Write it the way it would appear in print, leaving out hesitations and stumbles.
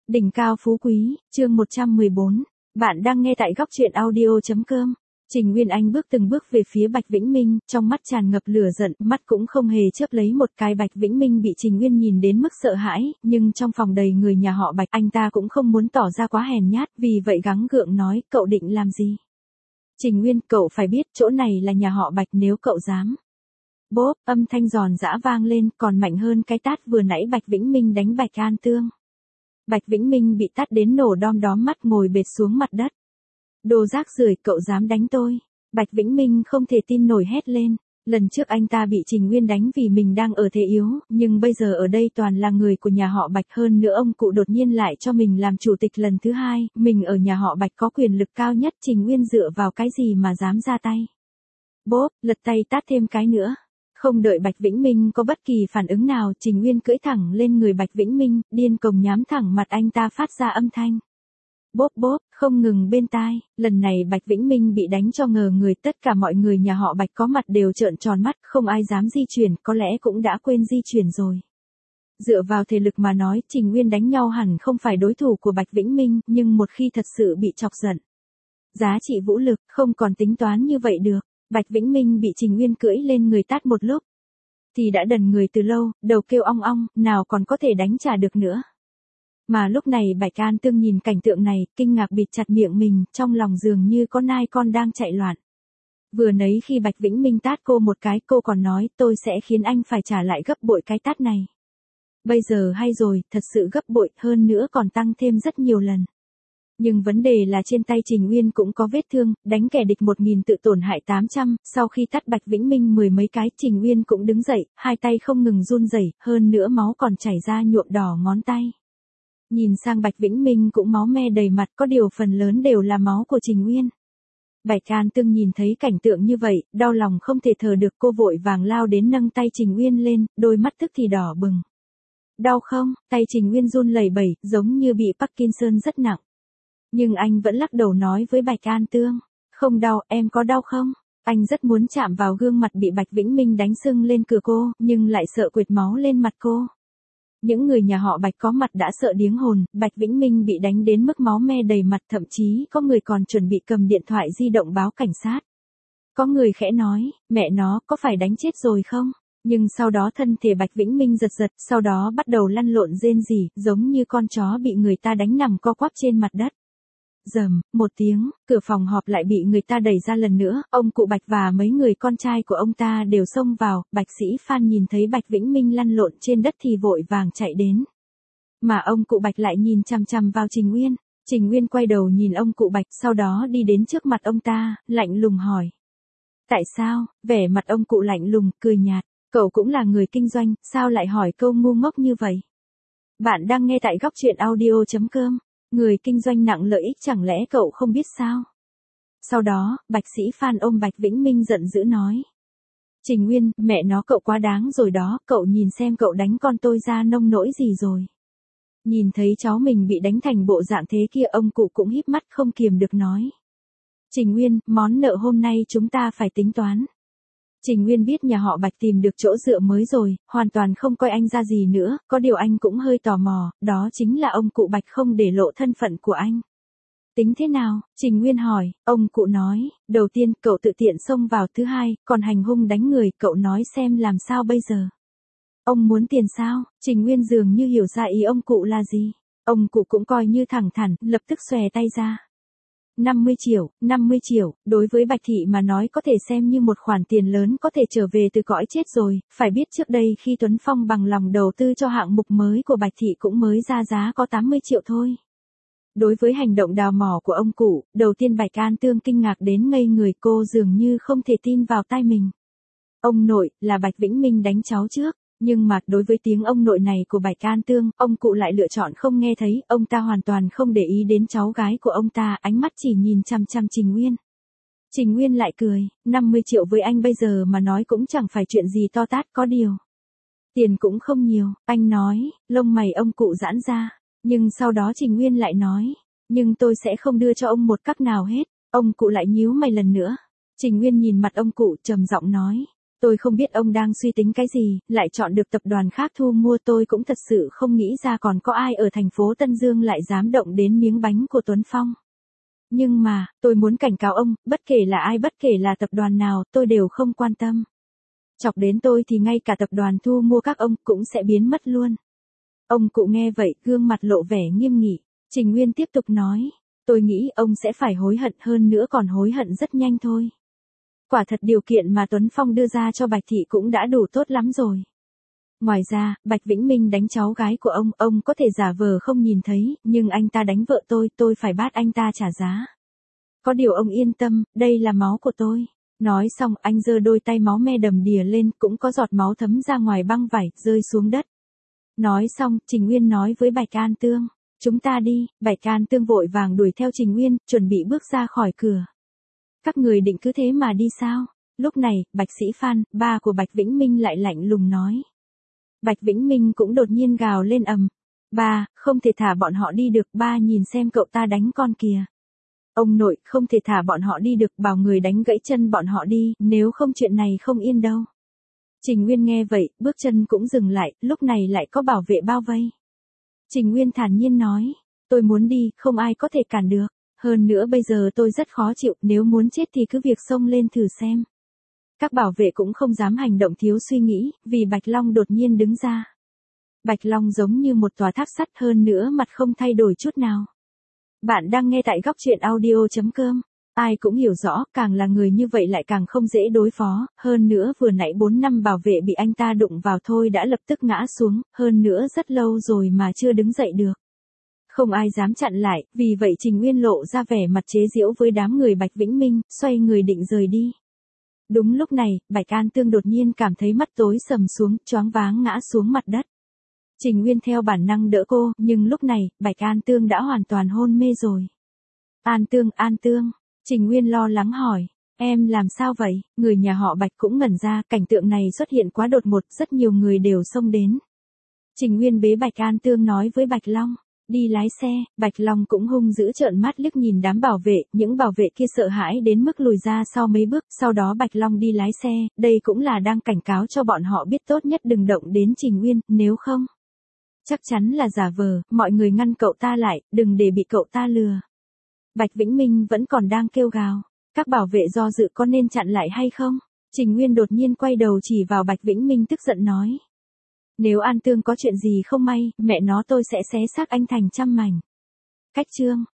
Đỉnh cao phú quý, chương 114. Bạn đang nghe tại góc truyện audio.com. Trình Nguyên Anh bước từng bước về phía Bạch Vĩnh Minh, trong mắt tràn ngập lửa giận, mắt cũng không hề chớp lấy một cái. Bạch Vĩnh Minh bị Trình Nguyên nhìn đến mức sợ hãi, nhưng trong phòng đầy người nhà họ Bạch, anh ta cũng không muốn tỏ ra quá hèn nhát, vì vậy gắng gượng nói, cậu định làm gì? Trình Nguyên, cậu phải biết, chỗ này là nhà họ Bạch, nếu cậu dám. Bốp, âm thanh giòn giã vang lên, còn mạnh hơn cái tát vừa nãy Bạch Vĩnh Minh đánh Bạch An Tương. Bạch Vĩnh Minh bị tát đến nổ đom đóm mắt, ngồi bệt xuống mặt đất. Đồ rác rưởi, cậu dám đánh tôi? Bạch Vĩnh Minh không thể tin nổi hét lên. Lần trước anh ta bị Trình Nguyên đánh vì mình đang ở thế yếu, nhưng bây giờ ở đây toàn là người của nhà họ Bạch, hơn nữa ông cụ đột nhiên lại cho mình làm chủ tịch lần thứ hai, mình ở nhà họ Bạch có quyền lực cao nhất, Trình Nguyên dựa vào cái gì mà dám ra tay? Bốp, lật tay tát thêm cái nữa. Không đợi Bạch Vĩnh Minh có bất kỳ phản ứng nào, Trình Nguyên cưỡi thẳng lên người Bạch Vĩnh Minh, điên cuồng nhắm thẳng mặt anh ta phát ra âm thanh. Bốp bốp, không ngừng bên tai. Lần này Bạch Vĩnh Minh bị đánh cho ngờ người, tất cả mọi người nhà họ Bạch có mặt đều trợn tròn mắt, không ai dám di chuyển, có lẽ cũng đã quên di chuyển rồi. Dựa vào thể lực mà nói, Trình Nguyên đánh nhau hẳn không phải đối thủ của Bạch Vĩnh Minh, nhưng một khi thật sự bị chọc giận, giá trị vũ lực không còn tính toán như vậy được. Bạch Vĩnh Minh bị Trình Nguyên cưỡi lên người tát một lúc, thì đã đần người từ lâu, đầu kêu ong ong, nào còn có thể đánh trả được nữa. Mà lúc này Bạch An Tương nhìn cảnh tượng này, kinh ngạc bịt chặt miệng mình, trong lòng dường như có nai con đang chạy loạn. Vừa nãy khi Bạch Vĩnh Minh tát cô một cái, cô còn nói, tôi sẽ khiến anh phải trả lại gấp bội cái tát này. Bây giờ hay rồi, thật sự gấp bội, hơn nữa còn tăng thêm rất nhiều lần. Nhưng vấn đề là trên tay Trình Nguyên cũng có vết thương, đánh kẻ địch 1000 tự tổn hại 800, sau khi tát Bạch Vĩnh Minh 10 mấy cái, Trình Nguyên cũng đứng dậy, hai tay không ngừng run rẩy, hơn nữa máu còn chảy ra nhuộm đỏ ngón tay. Nhìn sang Bạch Vĩnh Minh cũng máu me đầy mặt, có điều phần lớn đều là máu của Trình Nguyên. Bạch An Tương nhìn thấy cảnh tượng như vậy, đau lòng không thể thở được, cô vội vàng lao đến nâng tay Trình Nguyên lên, đôi mắt tức thì đỏ bừng. Đau không? Tay Trình Nguyên run lẩy bẩy, giống như bị Parkinson rất nặng. Nhưng anh vẫn lắc đầu nói với Bạch An Tương, không đau, em có đau không? Anh rất muốn chạm vào gương mặt bị Bạch Vĩnh Minh đánh sưng lên cửa cô, nhưng lại sợ quệt máu lên mặt cô. Những người nhà họ Bạch có mặt đã sợ điếng hồn, Bạch Vĩnh Minh bị đánh đến mức máu me đầy mặt, thậm chí có người còn chuẩn bị cầm điện thoại di động báo cảnh sát. Có người khẽ nói, mẹ nó, có phải đánh chết rồi không? Nhưng sau đó thân thể Bạch Vĩnh Minh giật giật, sau đó bắt đầu lăn lộn rên rỉ, giống như con chó bị người ta đánh nằm co quắp trên mặt đất. Rầm, một tiếng, cửa phòng họp lại bị người ta đẩy ra lần nữa, ông cụ Bạch và mấy người con trai của ông ta đều xông vào, Bạch Sĩ Phan nhìn thấy Bạch Vĩnh Minh lăn lộn trên đất thì vội vàng chạy đến. Mà ông cụ Bạch lại nhìn chằm chằm vào Trình Nguyên. Trình Nguyên quay đầu nhìn ông cụ Bạch, sau đó đi đến trước mặt ông ta, lạnh lùng hỏi. Tại sao? Vẻ mặt ông cụ lạnh lùng, cười nhạt, cậu cũng là người kinh doanh, sao lại hỏi câu ngu ngốc như vậy? Bạn đang nghe tại góc truyện audio.com. Người kinh doanh nặng lợi ích chẳng lẽ cậu không biết sao? Sau đó, Bạch Sĩ Phan ôm Bạch Vĩnh Minh giận dữ nói. Trình Nguyên, mẹ nó cậu quá đáng rồi đó, cậu nhìn xem cậu đánh con tôi ra nông nỗi gì rồi. Nhìn thấy cháu mình bị đánh thành bộ dạng thế kia, ông cụ cũng híp mắt không kiềm được nói. Trình Nguyên, món nợ hôm nay chúng ta phải tính toán. Trình Nguyên biết nhà họ Bạch tìm được chỗ dựa mới rồi, hoàn toàn không coi anh ra gì nữa, có điều anh cũng hơi tò mò, đó chính là ông cụ Bạch không để lộ thân phận của anh. Tính thế nào? Trình Nguyên hỏi, ông cụ nói, đầu tiên cậu tự tiện xông vào, thứ hai, còn hành hung đánh người, cậu nói xem làm sao bây giờ? Ông muốn tiền sao? Trình Nguyên dường như hiểu ra ý ông cụ là gì. Ông cụ cũng coi như thẳng thắn, lập tức xòe tay ra. 50 triệu, đối với Bạch Thị mà nói có thể xem như một khoản tiền lớn, có thể trở về từ cõi chết rồi, phải biết trước đây khi Tuấn Phong bằng lòng đầu tư cho hạng mục mới của Bạch Thị cũng mới ra giá có 80 triệu thôi. Đối với hành động đào mỏ của ông cụ, đầu tiên Bạch An Tương kinh ngạc đến ngây người, cô dường như không thể tin vào tai mình. Ông nội, là Bạch Vĩnh Minh đánh cháu trước. Nhưng mà, đối với tiếng ông nội này của Bạch An Tương, ông cụ lại lựa chọn không nghe thấy, ông ta hoàn toàn không để ý đến cháu gái của ông ta, ánh mắt chỉ nhìn chằm chằm Trình Nguyên. Trình Nguyên lại cười, 50 triệu với anh bây giờ mà nói cũng chẳng phải chuyện gì to tát, có điều. Tiền cũng không nhiều, anh nói, lông mày ông cụ giãn ra, nhưng sau đó Trình Nguyên lại nói, nhưng tôi sẽ không đưa cho ông một cắc nào hết, ông cụ lại nhíu mày lần nữa. Trình Nguyên nhìn mặt ông cụ trầm giọng nói. Tôi không biết ông đang suy tính cái gì, lại chọn được tập đoàn khác thu mua, tôi cũng thật sự không nghĩ ra còn có ai ở thành phố Tân Dương lại dám động đến miếng bánh của Tuấn Phong. Nhưng mà, tôi muốn cảnh cáo ông, bất kể là ai, bất kể là tập đoàn nào, tôi đều không quan tâm. Chọc đến tôi thì ngay cả tập đoàn thu mua các ông cũng sẽ biến mất luôn. Ông cụ nghe vậy, gương mặt lộ vẻ nghiêm nghị. Trình Nguyên tiếp tục nói, tôi nghĩ ông sẽ phải hối hận, hơn nữa còn hối hận rất nhanh thôi. Quả thật điều kiện mà Tuấn Phong đưa ra cho Bạch Thị cũng đã đủ tốt lắm rồi. Ngoài ra, Bạch Vĩnh Minh đánh cháu gái của ông có thể giả vờ không nhìn thấy, nhưng anh ta đánh vợ tôi phải bắt anh ta trả giá. Có điều ông yên tâm, đây là máu của tôi. Nói xong, anh giơ đôi tay máu me đầm đìa lên, cũng có giọt máu thấm ra ngoài băng vải, rơi xuống đất. Nói xong, Trình Nguyên nói với Bạch An Tương, chúng ta đi. Bạch An Tương vội vàng đuổi theo Trình Nguyên, chuẩn bị bước ra khỏi cửa. Các người định cứ thế mà đi sao? Lúc này, Bạch Sĩ Phan, ba của Bạch Vĩnh Minh lại lạnh lùng nói. Bạch Vĩnh Minh cũng đột nhiên gào lên ầm. Ba, không thể thả bọn họ đi được, ba nhìn xem cậu ta đánh con kìa. Ông nội, không thể thả bọn họ đi được, bảo người đánh gãy chân bọn họ đi, nếu không chuyện này không yên đâu. Trình Nguyên nghe vậy, bước chân cũng dừng lại, lúc này lại có bảo vệ bao vây. Trình Nguyên thản nhiên nói, tôi muốn đi, không ai có thể cản được. Hơn nữa bây giờ tôi rất khó chịu, nếu muốn chết thì cứ việc xông lên thử xem. Các bảo vệ cũng không dám hành động thiếu suy nghĩ, vì Bạch Long đột nhiên đứng ra. Bạch Long giống như một tòa tháp sắt, hơn nữa mặt không thay đổi chút nào. Bạn đang nghe tại góc truyện audio.com. Ai cũng hiểu rõ, càng là người như vậy lại càng không dễ đối phó, hơn nữa vừa nãy 4 năm bảo vệ bị anh ta đụng vào thôi đã lập tức ngã xuống, hơn nữa rất lâu rồi mà chưa đứng dậy được. Không ai dám chặn lại, vì vậy Trình Nguyên lộ ra vẻ mặt chế giễu với đám người Bạch Vĩnh Minh, xoay người định rời đi. Đúng lúc này, Bạch An Tương đột nhiên cảm thấy mắt tối sầm xuống, choáng váng ngã xuống mặt đất. Trình Nguyên theo bản năng đỡ cô, nhưng lúc này, Bạch An Tương đã hoàn toàn hôn mê rồi. An Tương, Trình Nguyên lo lắng hỏi, em làm sao vậy? Người nhà họ Bạch cũng ngẩn ra, cảnh tượng này xuất hiện quá đột ngột, rất nhiều người đều xông đến. Trình Nguyên bế Bạch An Tương nói với Bạch Long, đi lái xe. Bạch Long cũng hung dữ trợn mắt liếc nhìn đám bảo vệ, những bảo vệ kia sợ hãi đến mức lùi ra sau mấy bước, sau đó Bạch Long đi lái xe, đây cũng là đang cảnh cáo cho bọn họ biết tốt nhất đừng động đến Trình Nguyên, nếu không chắc chắn là giả vờ, mọi người ngăn cậu ta lại, đừng để bị cậu ta lừa. Bạch Vĩnh Minh vẫn còn đang kêu gào, các bảo vệ do dự có nên chặn lại hay không? Trình Nguyên đột nhiên quay đầu chỉ vào Bạch Vĩnh Minh tức giận nói. Nếu An Tương có chuyện gì không may, mẹ nó tôi sẽ xé xác anh thành trăm mảnh. Cách chương.